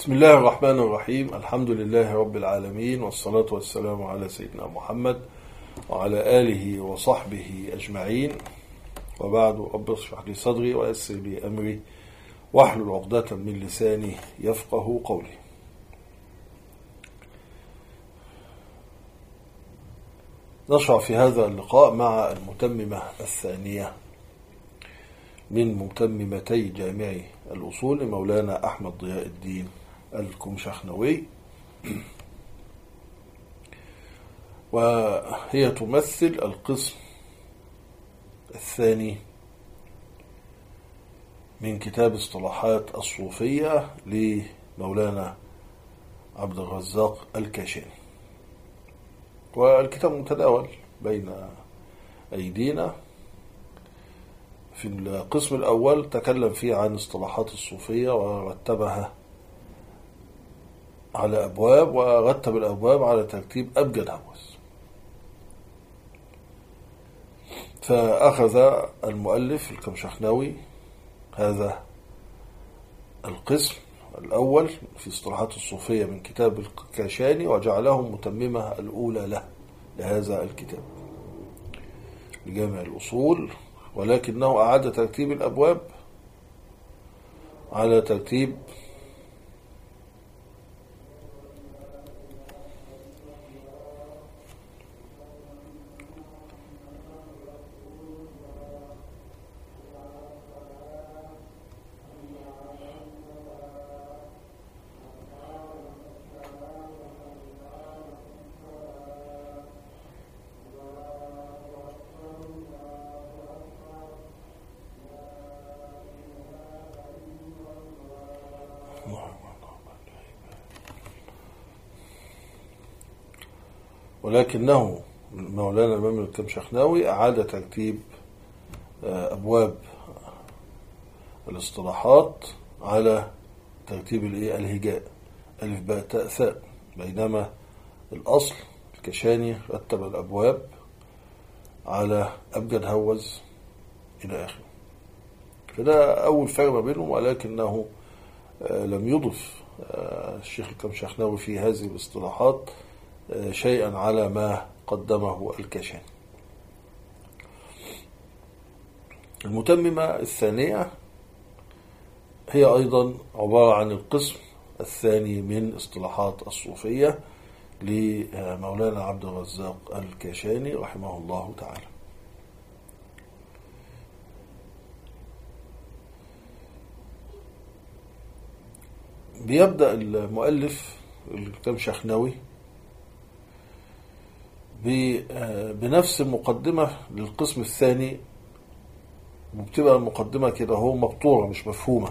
بسم الله الرحمن الرحيم. الحمد لله رب العالمين، والصلاة والسلام على سيدنا محمد وعلى آله وصحبه أجمعين، وبعد. رب اشرح لي صدري ويسر لي أمري واحلل عقدة من لساني يفقه قولي. نشرع في هذا اللقاء مع المتممة الثانية من متممتي جامع الأصول لمولانا أحمد ضياء الدين الكمشخنوي، وهي تمثل القسم الثاني من كتاب اصطلاحات الصوفية لمولانا عبد الرزاق الكاشاني، والكتاب متداول بين أيدينا. في القسم الأول تكلم فيه عن اصطلاحات الصوفية ورتبها على أبواب، ورتب الأبواب على ترتيب أبجد هوس. فأخذ المؤلف الكمشخنوي هذا القسم الأول في اصطلاحات الصوفية من كتاب الكاشاني وجعله متممة الأولى له لهذا الكتاب لجامع الأصول، ولكنه أعاد ترتيب الأبواب على ترتيب ولكنه مولانا الإمام الكمشخنوي أعاد ترتيب أبواب الاصطلاحات على ترتيب الهجاء ألف باء تاء ثاء، بينما الأصل الكشاني رتب الأبواب على أبجد هوز إلى آخره. فده أول فرق ما بينهم، ولكنه لم يضف الشيخ الكمشخنوي في هذه الاصطلاحات شيئا على ما قدمه الكاشاني. المتممة الثانية هي أيضا عبارة عن القسم الثاني من اصطلاحات الصوفية لمولانا عبد الرزاق الكاشاني رحمه الله تعالى. بيبدأ المؤلف الكمشخنوي بنفس المقدمة للقسم الثاني، وبتبقى المقدمة كده هو مبطورة مش مفهومة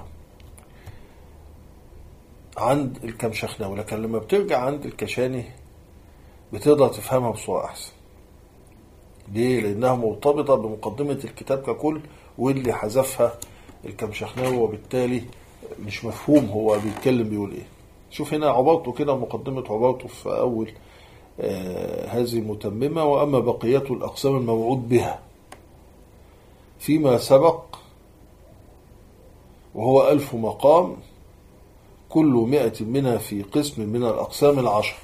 عند الكمشخنوي، لكن لما بترجع عند الكاشاني بتقدر تفهمها بصورة أحسن. ليه؟ لأنها مرتبطة بمقدمة الكتاب ككل، واللي حذفها الكمشخنوي وبالتالي مش مفهوم هو بيتكلم بيقول ايه. شوف هنا عبارته كده، مقدمة عبارته في أول هذه متممة: وأما بقية الأقسام الموعود بها فيما سبق وهو 1000 مقام، كل 100 منها في قسم من الأقسام 10.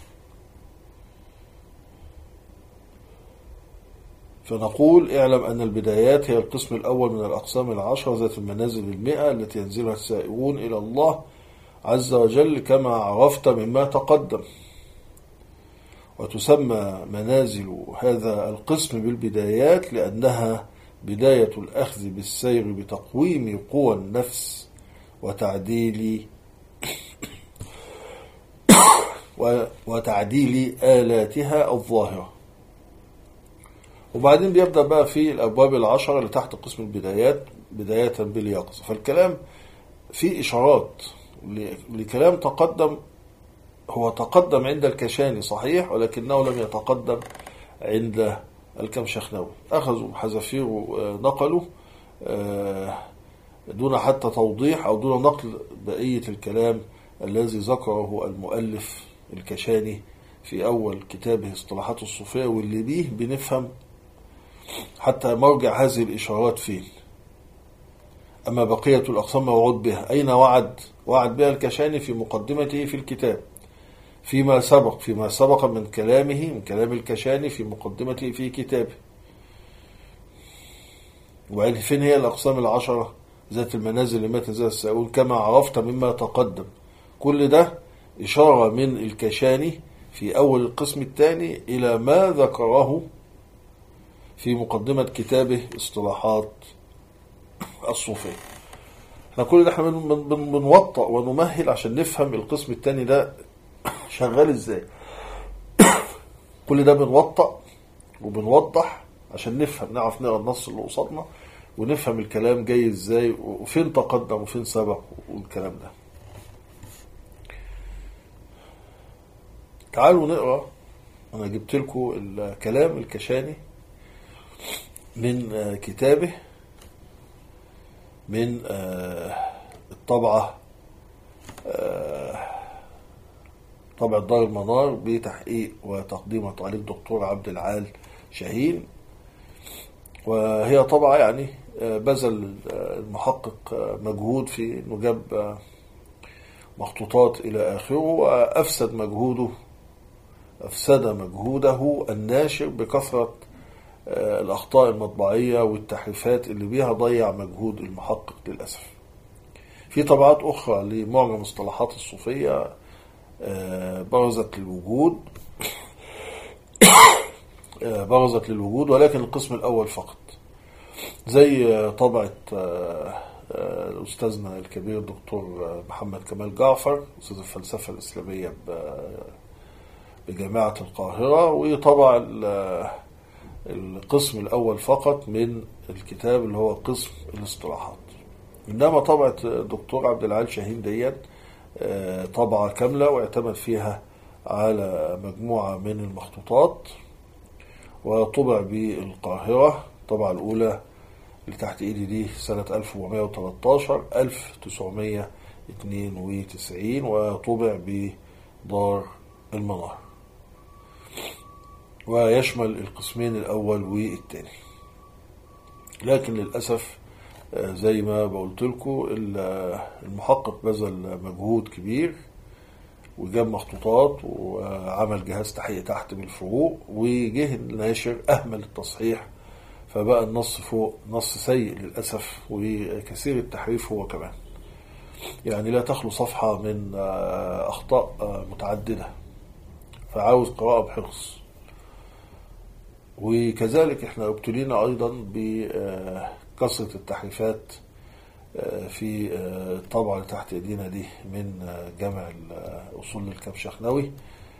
فنقول: اعلم أن البدايات هي القسم الأول من الأقسام 10 ذات المنازل 100 التي ينزلها السائرون إلى الله عز وجل كما عرفت مما تقدم. وتسمى منازل هذا القسم بالبدايات لأنها بداية الأخذ بالسير بتقويم قوى النفس وتعديل آلاتها الظاهرة. وبعدين بيبدأ بقى في الأبواب 10 اللي تحت قسم البدايات بداية باليقظة. فالكلام فيه إشارات لكلام تقدم، هو تقدم عند الكاشاني صحيح، ولكنه لم يتقدم عند الكمشخنوي. أخذوا حذافير ونقلوا دون حتى توضيح أو دون نقل بقية الكلام الذي ذكره المؤلف الكاشاني في أول كتابه اصطلاحات الصوفية، واللي بيه بنفهم حتى مرجع هذه الإشارات فين. أما بقية الأقسام موعود بها. أين وعد بها الكشاني في مقدمته في الكتاب، فيما سبق من كلام الكشاني في مقدمته في كتابه. وبعدين فين هي الأقسام العشرة؟ ذات المنازل لما تنزل السائلون كما عرفت مما تقدم. كل ده إشارة من الكشاني في أول القسم الثاني إلى ما ذكره في مقدمة كتابه اصطلاحات الصوفية. احنا كل ده احنا بنوطأ ونمهل عشان نفهم القسم الثاني ده شغال ازاي. كل ده بنوطأ وبنوضح عشان نفهم، نعرف نقرا النص اللي قصادنا ونفهم الكلام جاي ازاي وفين تقدم وفين سبق والكلام ده. تعالوا نقرا. انا جبت لكم الكلام الكشاني من كتابه، من الطبعة طبع دار المنار بتحقيق وتقديم وتعليق دكتور عبد العال شاهين. وهي طبعة يعني بذل المحقق مجهود في انه جاب مخطوطات الى اخره، وافسد مجهوده الناشر بكثرة الاخطاء المطبعية والتحريفات اللي بيها ضيع مجهود المحقق للأسف. في طبعات اخرى لمعجم مصطلحات الصوفية برزت للوجود ولكن القسم الأول فقط، زي طبعة أستاذنا الكبير الدكتور محمد كمال جعفر أستاذ الفلسفة الإسلامية بجامعة القاهرة، وطبع القسم الأول فقط من الكتاب اللي هو قسم الاصطلاحات. إنما طبعة الدكتور عبد العال شاهين ديت طبعة كاملة واعتمد فيها على مجموعة من المخطوطات، وطبع بالقاهرة. الطبعة الأولى اللي تحت إيدي دي سنة 1413-1992، وطبع بدار المنار، ويشمل القسمين الأول والثاني. لكن للأسف زي ما بقولت لكم المحقق بذل مجهود كبير وجاب مخطوطات وعمل جهاز تحقيق تحت بالفروق، وجه الناشر أهمل التصحيح، فبقى النص فوق نص سيء للأسف وكثير التحريف هو كمان. يعني لا تخلو صفحة من أخطاء متعددة، فعاوز قراءة بحرص. وكذلك احنا ابتلينا أيضا بكثرة التحريفات في الطبعة اللي تحت ايدينا دي من جامع الأصول للكبشخناوي،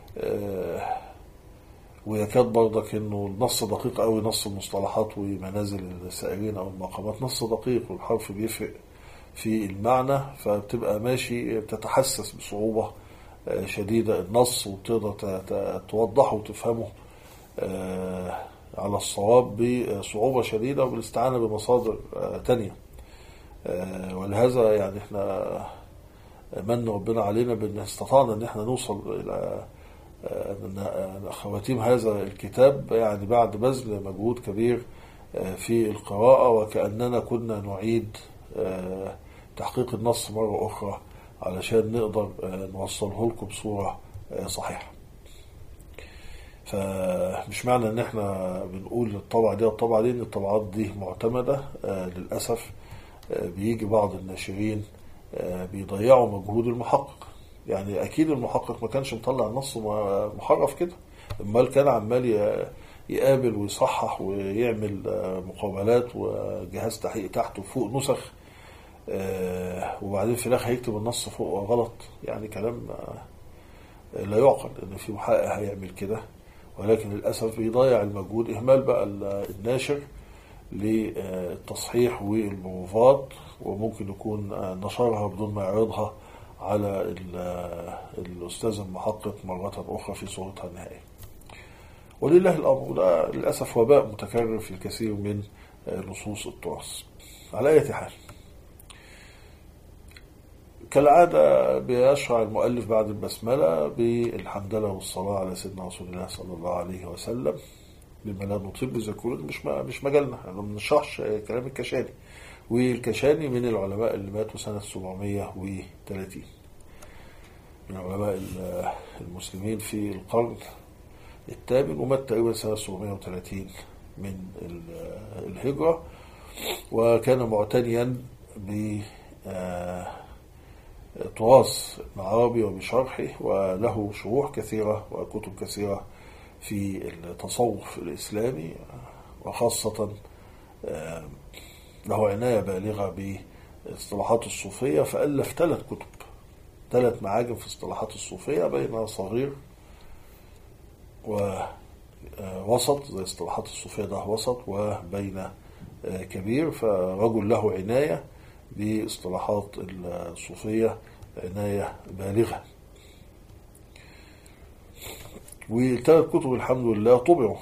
ويكاد برضك انه النص دقيق قوي، نص المصطلحات ومنازل السائرين او المقامات نص دقيق، والحرف بيفرق في المعنى، فبتبقى ماشي بتتحسس بصعوبة شديدة النص، وتقدر توضحه وتفهمه على الصواب بصعوبة شديدة وبالاستعانة بمصادر تانية. ولهذا يعني احنا من ربنا علينا بان استطعنا ان احنا نوصل الى خواتيم هذا الكتاب يعني بعد بذل مجهود كبير في القراءة، وكأننا كنا نعيد تحقيق النص مرة أخرى علشان نقدر نوصله لكم بصورة صحيحة. فمش معنى ان احنا بنقول الطبعة دي ان الطبعات دي معتمدة. للأسف بيجي بعض الناشرين بيضيعوا مجهود المحقق. يعني اكيد المحقق ما كانش مطلع نص محرف كده، امال كان عمال يقابل ويصحح ويعمل مقابلات وجهاز تحقيق تحته فوق نسخ، وبعدين في الاخر هيكتب النص فوق غلط. يعني كلام لا يعقل ان في محقق هيعمل كده، ولكن للاسف بيضيع المجهود. اهمال بقى الناشر للتصحيح والبروفات، وممكن يكون نشرها بدون ما يعرضها على الأستاذ المحقق مرة أخرى في صورتها النهائية. ولله الأمر، ده للأسف وباء متكرر في الكثير من نصوص التراث. على أي حال، كالعادة بيشرع المؤلف بعد البسملة بالحمدلله والصلاة على سيدنا رسول الله صلى الله عليه وسلم، بما لا نطيل بذكره، مش مجالنا، احنا ما بنشرحش كلام الكشاني، والكشاني من العلماء اللي ماتوا سنة 730 من علماء المسلمين في القرن الثامن، ومات تقريبا سنة 730 من الهجرة. وكان معتنيا بتراث ابن عربي وبشرحه، وله شروح كثيرة وكتب كثيرة في التصوف الإسلامي، وخاصة له عناية بالغة باصطلاحات الصوفية، فألف 3 كتب، 3 معاجم في اصطلاحات الصوفية، بين صغير ووسط زي اصطلاحات الصوفية ده وسط، وبين كبير. فرجل له عناية باصطلاحات الصوفية عناية بالغة. و3 كتب الحمد لله طبعوا.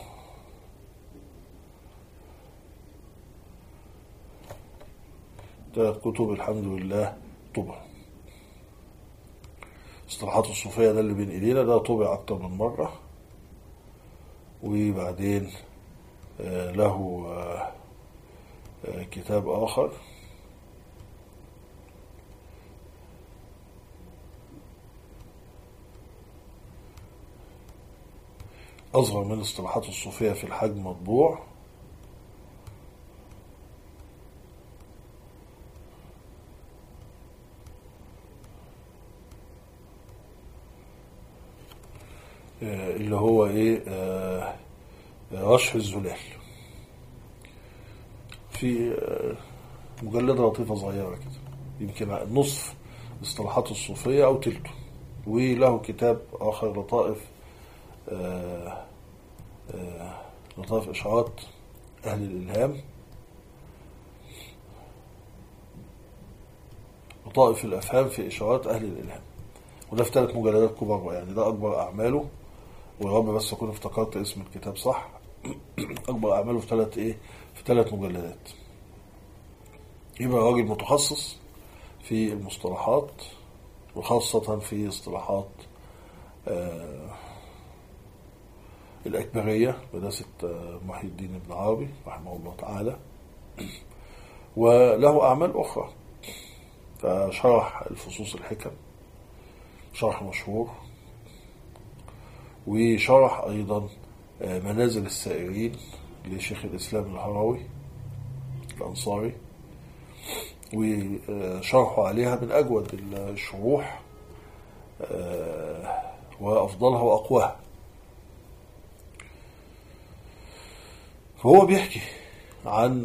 3 كتب الحمد لله طبعوا. اصطلاحات الصوفية ده اللي بين ايدينا ده طبع اكتر من مرة. وبعدين له كتاب آخر أصغر من اصطلاحات الصوفية في الحجم، مطبوع، اللي هو رشح الزلال، في مجلدة لطيفة صغيرة كده، يمكن نصف اصطلاحات الصوفية أو تلته. وله كتاب آخر لطائف إشعارات أهل الإلهام، لطائف الأفهام في إشعارات أهل الإلهام، وده في 3 مجلدات كبار، يعني ده أكبر أعماله. ورب بس أكون افتكرت اسم الكتاب صح. أكبر أعماله في 3 مجلدات. يبقى راجل متخصص في المصطلحات، وخاصة في اصطلاحات الأكبرية، مدرسة محي الدين ابن عربي رحمه الله تعالى. وله أعمال أخرى، فشرح الفصوص الحكم شرح مشهور، وشرح أيضا منازل السائرين لشيخ الإسلام الهروي الأنصاري، وشرحه عليها من أجود الشروح وأفضلها وأقواها. فهو بيحكي عن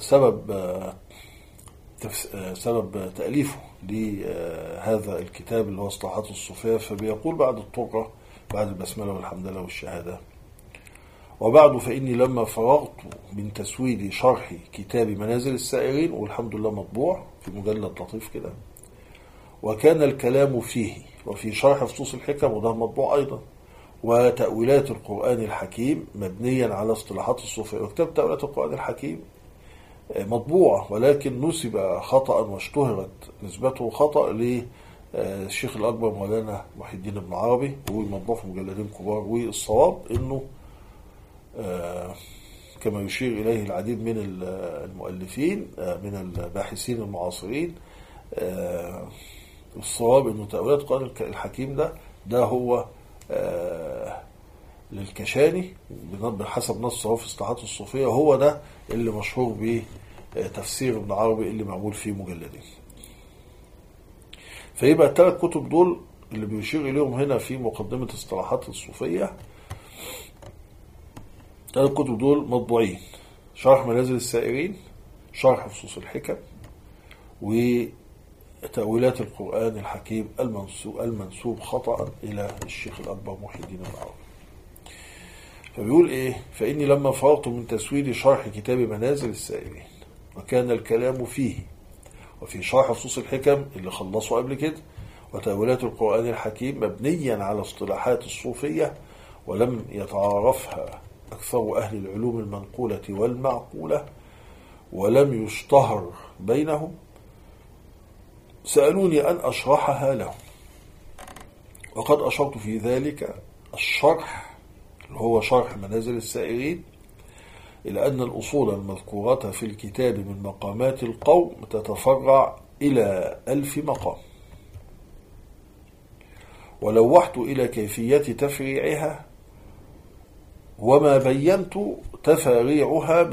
سبب تأليفه لهذا الكتاب اللي هو اصطلاحات الصوفية. فبيقول بعد الطرة، بعد البسملة والحمد لله والشهادة: وبعد فإني لما فرغت من تسويد شرح كتاب منازل السائرين، والحمد لله مطبوع في مجلد لطيف كده، وكان الكلام فيه وفي شرح فصوص الحكم، وده مطبوع أيضا، وتأويلات القرآن الحكيم مبنيا على اصطلاحات الصوفية. وكتاب تأويلات القرآن الحكيم مطبوع، ولكن نسب خطأ واشتهرت نسبته خطأ للشيخ الأكبر مولانا محي الدين ابن عربي، وهو مطبوع في مجلدين كبار. والصواب إنه كما يشير إليه العديد من المؤلفين من الباحثين المعاصرين، الصواب إنه تأويلات القرآن الحكيم ده هو للكشاني بحسب نصه في اصطلاحات الصوفية، هو ده اللي مشهور بتفسير ابن عربي اللي معمول فيه مجلدين. فيبقى ال3 كتب دول اللي بيشير إليهم هنا في مقدمة اصطلاحات الصوفية، 3 كتب دول مطبوعين: شرح منازل السائرين، شرح فصوص الحكم، وتأويلات القرآن الحكيم المنسوب خطأ إلى الشيخ الأكبر محي الدين ابن عربي. فبيقول فإني لما فرغت من تسويد شرح كتاب منازل السائرين، وكان الكلام فيه وفي شرح فصوص الحكم اللي خلصوا قبل كده، وتأويلات القرآن الحكيم مبنيا على اصطلاحات الصوفية، ولم يتعارفها أكثر أهل العلوم المنقولة والمعقولة، ولم يشتهر بينهم، سألوني أن أشرحها لهم. وقد أشرت في ذلك الشرح اللي هو شرح منازل السائرين إلى أن الأصول المذكورة في الكتاب من مقامات القوم تتفرع إلى 1000 مقام، ولوحت إلى كيفية تفريعها وما بينت تفاريعها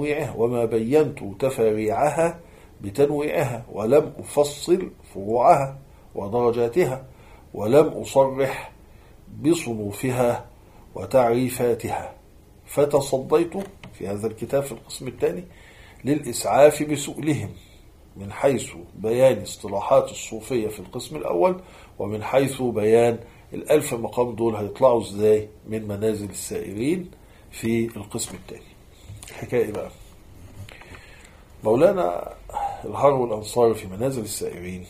بتنويعها ولم أفصل فروعها ودرجاتها، ولم أصرح بصنوفها وتعريفاتها، فتصديت في هذا الكتاب في القسم الثاني للإسعاف بسؤلهم من حيث بيان اصطلاحات الصوفية في القسم الأول، ومن حيث بيان 1000 مقام دول هيطلعوا ازاي من منازل السائرين في القسم الثاني. الحكاية بقى مولانا الهروي الأنصاري في منازل السائرين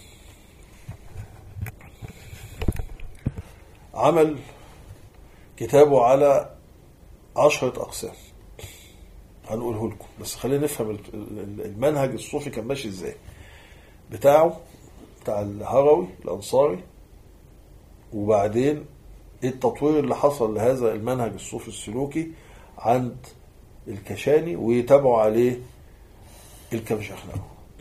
عمل كتابه على 10 أقسام هنقوله لكم، بس خلينا نفهم المنهج الصوفي كان ماشي ازاي بتاع الهروي الأنصاري، وبعدين التطوير اللي حصل لهذا المنهج الصوفي السلوكي عند الكشاني ويتابعوا عليه الكمشخناوي.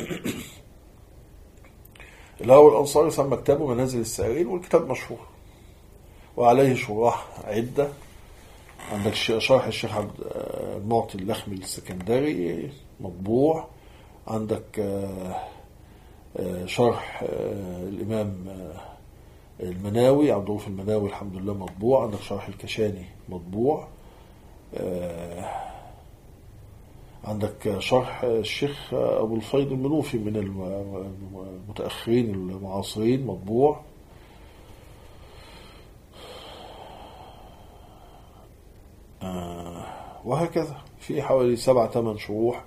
الهروي الأنصاري سمى كتابه منازل السائرين، والكتاب مشهور وعليه شراح عدة. عندك شرح الشيخ عبد المعطي اللخمي السكندري مطبوع، عندك شرح الإمام المناوي عبد الرؤوف المناوي الحمد لله مطبوع، عندك شرح الكشاني مطبوع، عندك شرح الشيخ أبو الفيض المنوفي من المتأخرين المعاصرين مطبوع، وهكذا في حوالي 7-8 شروح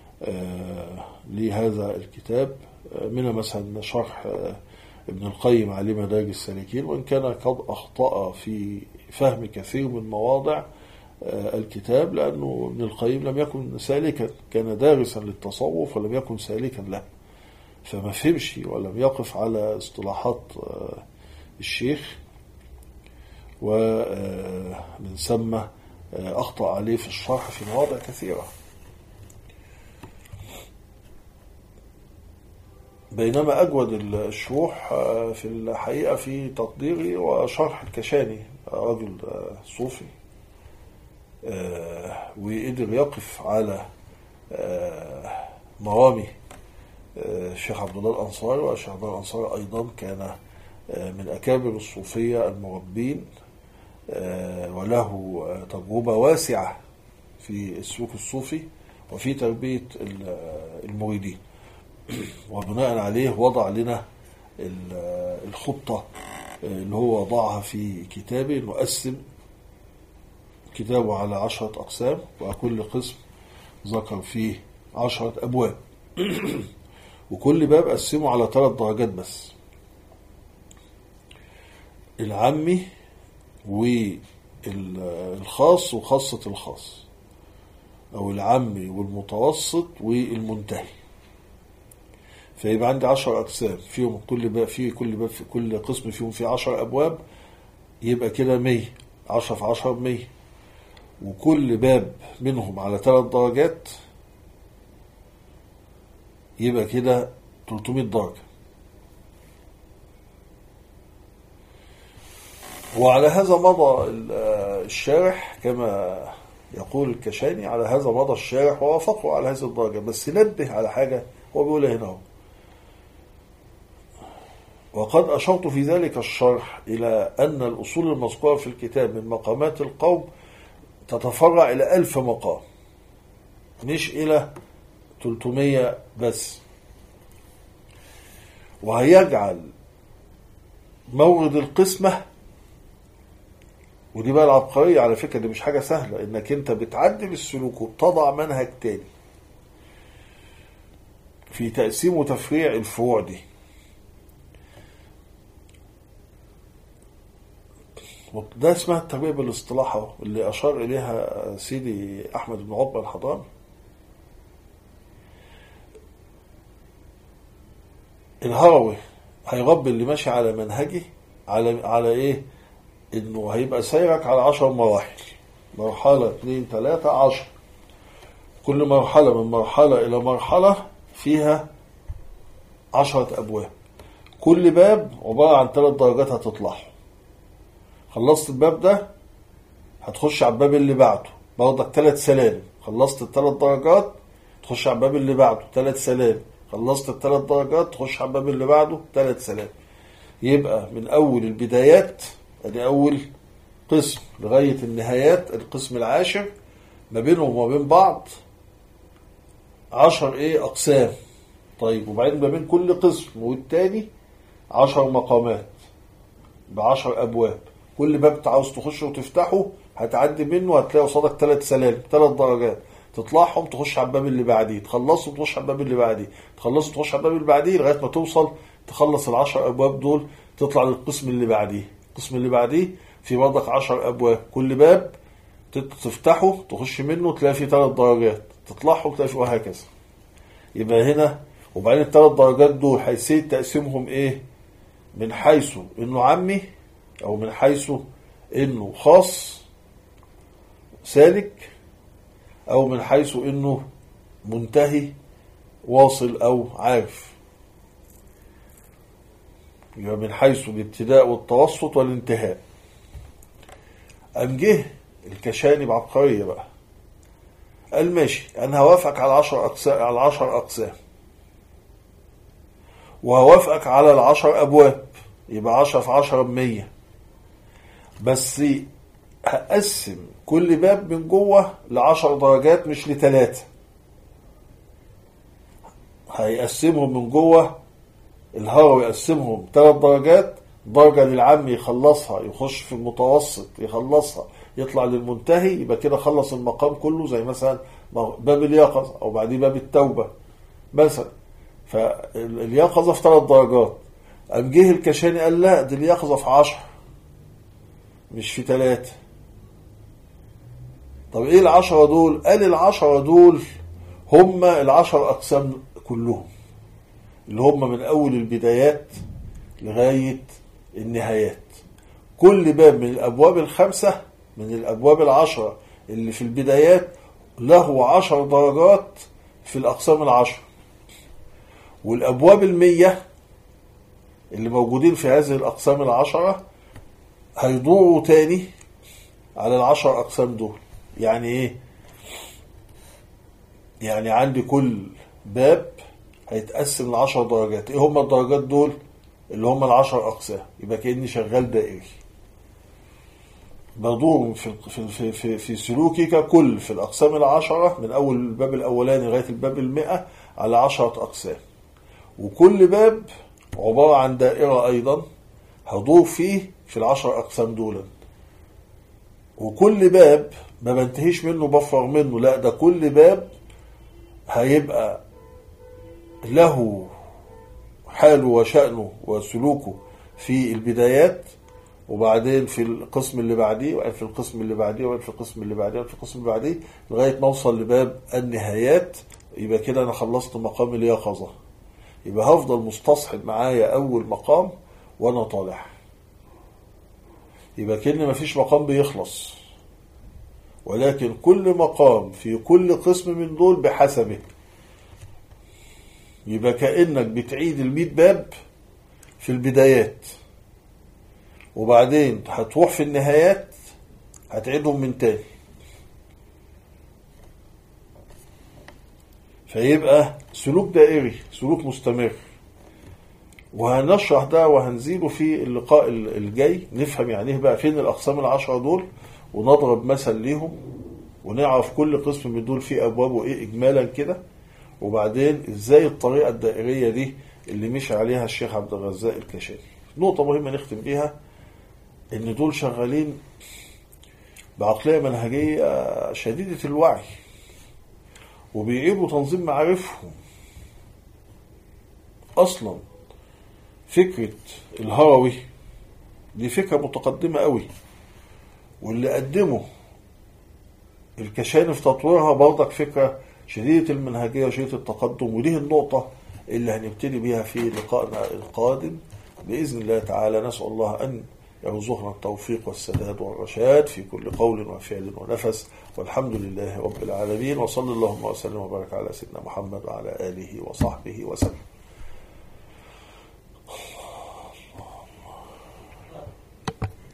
لهذا الكتاب، منها مثلا شرح ابن القيم عليه مدارج السالكين، وإن كان قد أخطأ في فهم كثير من مواضع الكتاب، لأنه ابن القيم لم يكن سالكا، كان دارسا للتصوف ولم يكن سالكا له، فما فهمش ولم يقف على اصطلاحات الشيخ، ومن ثم أخطأ عليه في الشرح في مواضع كثيرة. بينما أجود الشروح في الحقيقة في تقديري وشرح الكشاني، رجل صوفي وقدر يقف على مرامي الشيخ عبد الله الأنصاري، والشيخ عبد الله الأنصاري أيضا كان من أكابر الصوفية المربين، وله تجربة واسعة في السلوك الصوفي وفي تربية المريدين، وبناء عليه وضع لنا الخطة اللي هو وضعها في كتابه، نقسم كتابه على 10 أقسام، وكل قسم ذكر فيه 10 أبواب، وكل باب قسمه على 3 درجات بس: العامي والخاص وخاصة الخاص، أو العامي والمتوسط والمنتهي. فيبقى عندي 10 أقسام فيهم كل قسم فيهم فيه 10 أبواب، يبقى كده 100، 10 في 10 ب100، وكل باب منهم على 3 درجات، يبقى كده 300 درجة. وعلى هذا مضى الشارح كما يقول الكشاني، على هذا مضى الشارح ووافقه على هذه الدرجة، بس نبه على حاجة هو بيقولها هنا هو: وقد أشرت في ذلك الشرح إلى أن الأصول المذكورة في الكتاب من مقامات القوم تتفرع إلى 1000 مقام، مش إلى 300 بس، وهيجعل مورد القسمة، ودي بقى العبقرية على فكرة، دي مش حاجة سهلة، إنك أنت بتعدل السلوك وبتضع منهج تاني في تقسيم وتفريع الفروع دي. ده اسمها التربية بالاصطلاح اللي أشار إليها سيدي أحمد بن عقبة الحضرمي. الهروي هيربي اللي ماشي على منهجي على إيه؟ إنه هيبقى سيرك على 10 مراحل، مرحلة 2 3 10، كل مرحلة من مرحلة إلى مرحلة فيها 10 أبواب، كل باب عبارة عن 3 درجات هتطلعهم. خلصت الباب ده هتخش على الباب اللي بعده برضك 3 سلالم، خلصت ال3 درجات تخش على الباب اللي بعده 3 سلالم، خلصت ال3 درجات تخش على الباب اللي بعده 3 سلالم. يبقى من أول البدايات ادي أول قسم لغاية النهايات القسم العاشر، ما بينهم وما بين بعض 10 أقسام. طيب وبعدين ما بين كل قسم والتاني 10 مقامات ب10 أبواب، كل باب عاوز تخش وتفتحه هتعدي منه هتلاقي قصادك 3 سلالم 3 درجات، تطلعهم تخش على الباب اللي بعديه، تخلصه تخش على الباب اللي بعديه، تخلصه تخش على الباب اللي بعديه لغاية ما توصل تخلص ال10 أبواب دول تطلع للقسم اللي بعديه. القسم اللي بعديه في برضك 10 أبواب، كل باب تفتحه تخش منه تلاقي فيه 3 درجات، تطلعهم تلاقي فيه، وهكذا. يبقى هنا وبعدين ال3 درجات دول حيثية تقسيمهم ايه؟ من حيث انه عامي او من حيث انه خاص سالك او من حيث انه منتهي واصل او عارف. يبقى من حيث الابتداء والتوسط والانتهاء. قام جه الكشاني بعبقرية بقى قال ماشي انا هوافقك على 10 أقسام وهوافقك على ال10 أبواب، يبقى 10 في 10 ب100، بس هقسم كل باب من جوه ل10 درجات مش ل3. هيقسمهم من جوه الهروي يقسمهم 3 درجات، درجة للعام يخلصها يخش في المتوسط يخلصها يطلع للمنتهي، يبقى كده خلص المقام كله. زي مثلا باب اليقظة او بعديه باب التوبة مثلا، فاليقظة في 3 درجات، قام جه الكشاني قال لا دي اليقظة في 10 مش في 3. طب ايه ال10 دول؟ قال ال10 دول هم ال10 أقسام كلهم اللي هم من اول البدايات لغاية النهايات. كل باب من الابواب ال5 من الابواب ال10 اللي في البدايات له 10 درجات في الاقسام ال10، والابواب ال100 اللي موجودين في هذه الاقسام ال10 هيدوروا تاني على ال10 اقسام دول. يعني ايه؟ يعني عندي كل باب هيتقسم ل10 درجات. ايه هم الدرجات دول؟ اللي هم ال10 أقسام. يبقى كأني شغال دائري بدور في سلوكي ككل في الأقسام ال10 من أول الباب الأولاني لغاية الباب ال100 على 10 أقسام، وكل باب عبارة عن دائرة أيضا هدور فيه في ال10 أقسام دول. وكل باب ما بنتهيش منه بفرغ منه، لا ده كل باب هيبقى له حاله وشأنه وسلوكه في البدايات، وبعدين في القسم اللي بعديه، وبعدين في القسم اللي بعديه، وبعدين في القسم اللي بعديه، وبعدين في القسم اللي بعديه لغاية ما اوصل لباب النهايات. يبقى كده انا خلصت مقام اليقظة. يبقى هفضل مستصحب معايا اول مقام وانا طالع. يبقى كأن مفيش مقام بيخلص، ولكن كل مقام في كل قسم من دول بحسبه. يبقى كأنك بتعيد 100 باب في البدايات، وبعدين هتروح في النهايات هتعيدهم من تاني. فيبقى سلوك دائري، سلوك مستمر. وهنشرح ده وهنزيله في اللقاء الجاي، نفهم يعني ايه بقى فين الأقسام ال10 دول، ونضرب مثل ليهم، ونعرف كل قسم من دول فيه أبوابه ايه إجمالا كده، وبعدين ازاي الطريقة الدائرية دي اللي مشي عليها الشيخ عبد الرزاق الكشاني. نقطة مهمة نختم بيها، ان دول شغالين بعقلية منهجية شديدة الوعي، وبيعيدوا تنظيم معارفهم. اصلا فكرة الهروي دي فكرة متقدمة قوي، واللي قدمه الكشاني في تطويرها برضك فكرة شديدة المنهجية وشديدة التقدم. ودي النقطة اللي هنبتدي بيها في لقائنا القادم بإذن الله تعالى. نسأل الله أن يرزقنا التوفيق والسداد والرشاد في كل قول وفعل ونفس، والحمد لله رب العالمين، وصلى اللهم وسلم وبارك على سيدنا محمد وعلى آله وصحبه وسلم.